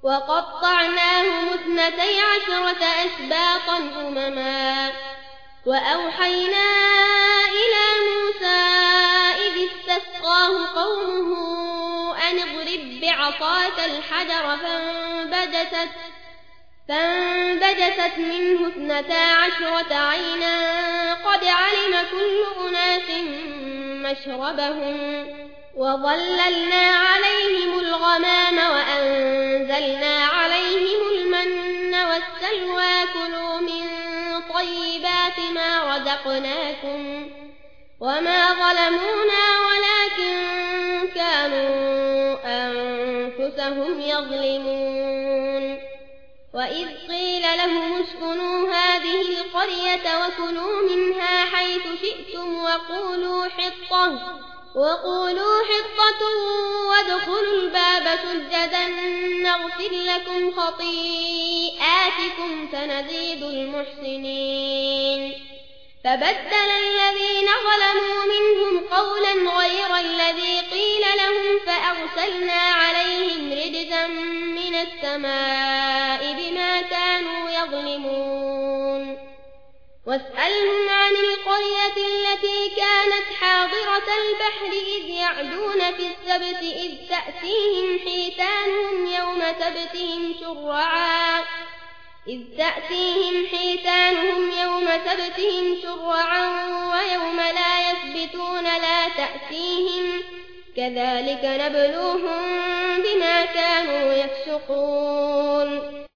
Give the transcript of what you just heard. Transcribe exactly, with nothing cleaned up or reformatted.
وقطعناهم اثنتي عشرة أسباطا أمما وأوحينا إلى موسى إذ استسقاه قومه أن اضرب بعصاك الحجر فانبجست, فانبجست منه اثنتا عشرة عينا قد علم كل أناس مشربهم وظللنا عليهم الغمام وأنزلنا عليهم المن والسلوى كلوا من طيبات ما رزقناكم وما ظلمونا ولكن كانوا أنفسهم يظلمون وإذ قيل لهم اسكنوا هذه القرية وكلوا منها حيث شئتم وقولوا حطة وقولوا حطة وادخلوا الباب سجدا نغفر لكم خطيئاتكم سنزيد المحسنين فبدل الذين ظلموا منهم قولا غير الذي قيل لهم فأرسلنا عليهم رجزا من السماء بما كانوا يظلمون واسألهم عن القرية التي كانت حاضرة البحر إذ يعدون في السبت إذ تأتيهم حيتانهم يوم سبتهم شرعا إذ تأتيهم حيتانهم يوم سبتهم شرعا ويوم لا يثبتون لا تأتيهم كذلك نبلوهم بما كانوا يفسقون